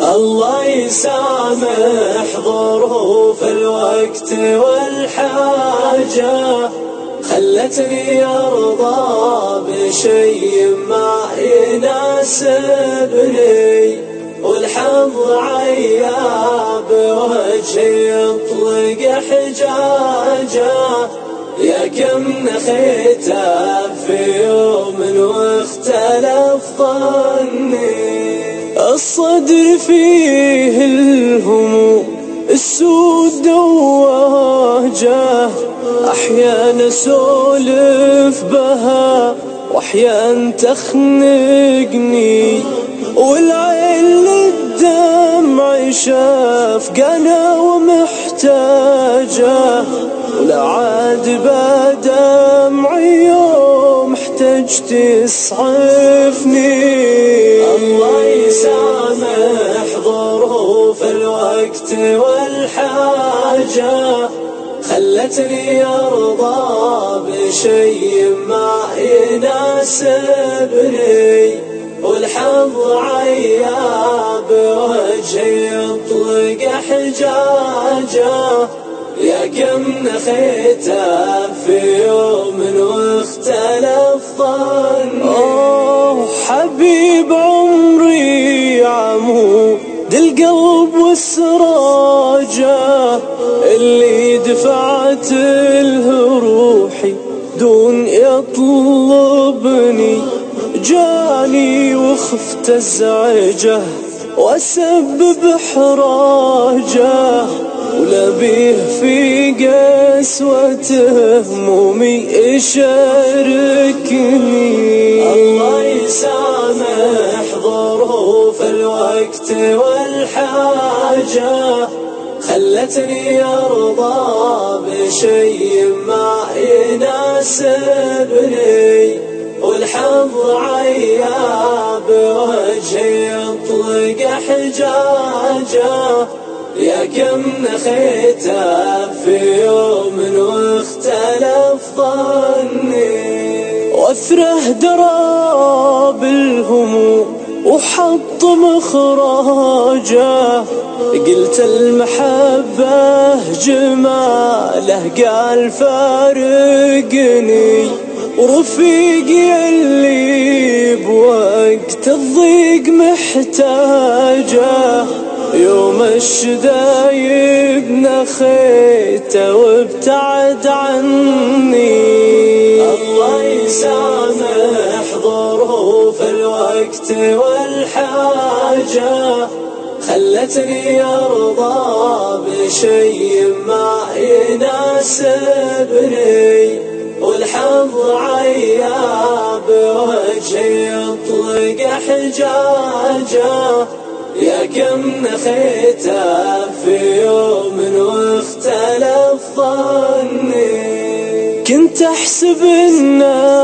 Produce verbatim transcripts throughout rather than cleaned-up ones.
الله يسامح ظروف الوقت والحاجة خلتني أرضى بشيء ما يناسبني، والحظ عياب وجهي يطلق حجاجه، يا كم نخيته في يوم واختلف ظني. الصدر فيه الهموم السود وواجه، أحيانا أسولف بها وأحيانا تخنقني، والعين للدمع شافقنا ومحتاجه، ولا عاد بدمعي يوم احتجت تسعفني. الله يسامح ظروف الوقت والحاجة خلتني أرضى بشيء ما يناسبني، والحظ عياب وجهي يطلق حجاجه، يا كم نخيته في يوم واختلف ظني. أوه حبيب عمري عمود القلب والسراجة، اللي دفعت له روحي دون يطلبني، جاني وخفت ازعجه واسبب حراجه، ولا بيه في قسوته همومي يشاركني. الله يسامح ظروف الوقت والحاجة خلتني أرضى بشيء ما يناسبني، والحظ عياب وجهي يطلق حجاجه، يا كم نخيته في يوم واختلف ظني. واثره دراب الهموم وحط مخراجه، قلت المحبة جماله قال فارقني، ورفيقي اللي بوقت الضيق محتاجه، يوم الشدايد نخيته وابتعد عني. الله يسامح ظروف الوقت والحاجة خلتني أرضى بشيء ما يناسبني، والحظ عياب وجهي يطلق حجاجه، يا كم نخيته في يوم واختلف ظني. كنت أحسب إن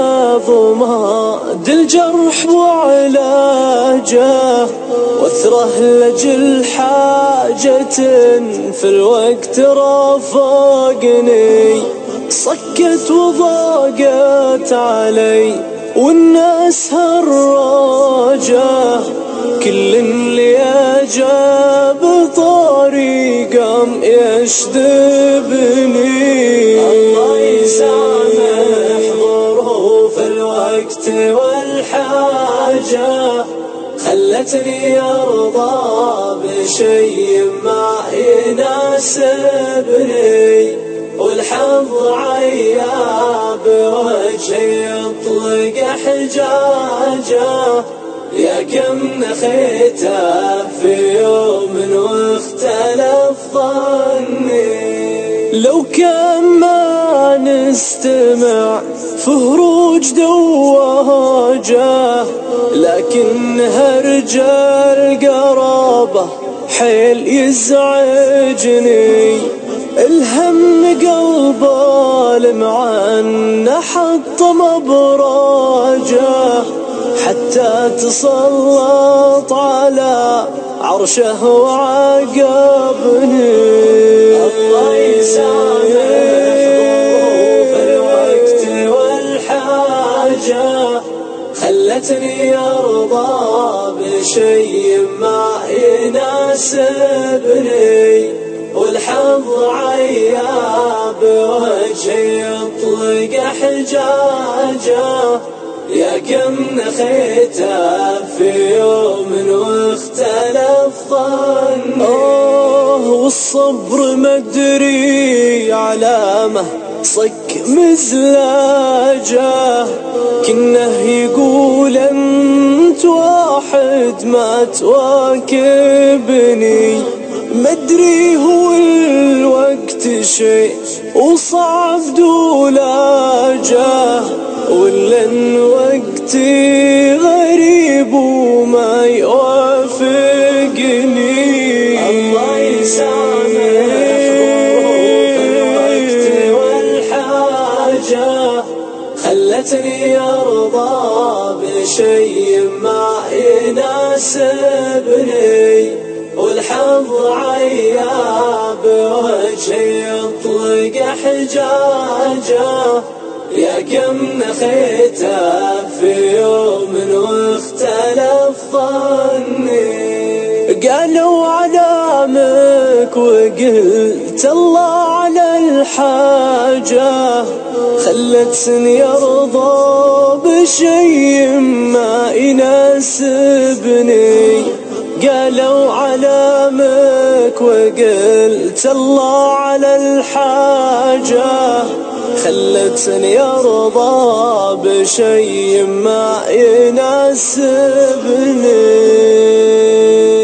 ضماد الجرح وعلاجه، واثره لجل حاجة في الوقت رافقني، صكت وضاقت علي والناس هراجه، كل اللي أجاب طريقهم يشذبني. الله يسامح ظروف الوقت والحاجة خلتني أرضى بشيء ما يناسبني، والحظ عياب وجهي يطلق حجاجه، يا كم نخيته في يوم واختلف ظني. لو كان ما نستمع في هروج دواجه، لكنها رجال قرابة حيل يزعجني، الهم قلبه لمعنا حط مبراجه، حتى تسلط على عرشه وعاقبني. الله يسامح ظروف الوقت والحاجة خلتني أرضى بشيء ما يناسبني، يناسبني، والحظ عياب وجهي يطلق حجاجه، يا كم نخيته في يوم واختلف ظني. آه والصبر مدري علامه صك مزلاجه، كنه يقول انت واحد ما تواكبني، مدري هو الوقت شيء وصعب دولاجه، ولا ان وقتي غريب وما يوافقني. الله يسامح ظروف الوقت والحاجة، خلتني ارضى بشيء ما يناسبني، والحظ عياب وجهي يطلق حجاجه، يا كم نخيته في يوم واختلف ظني. قالوا علامك وقلت الله على الحاجة، خلتني ارضى بشيء ما يناسبني. قالوا علامك وقلت الله على الحاجة، خلتني ارضى بشيء ما يناسبني.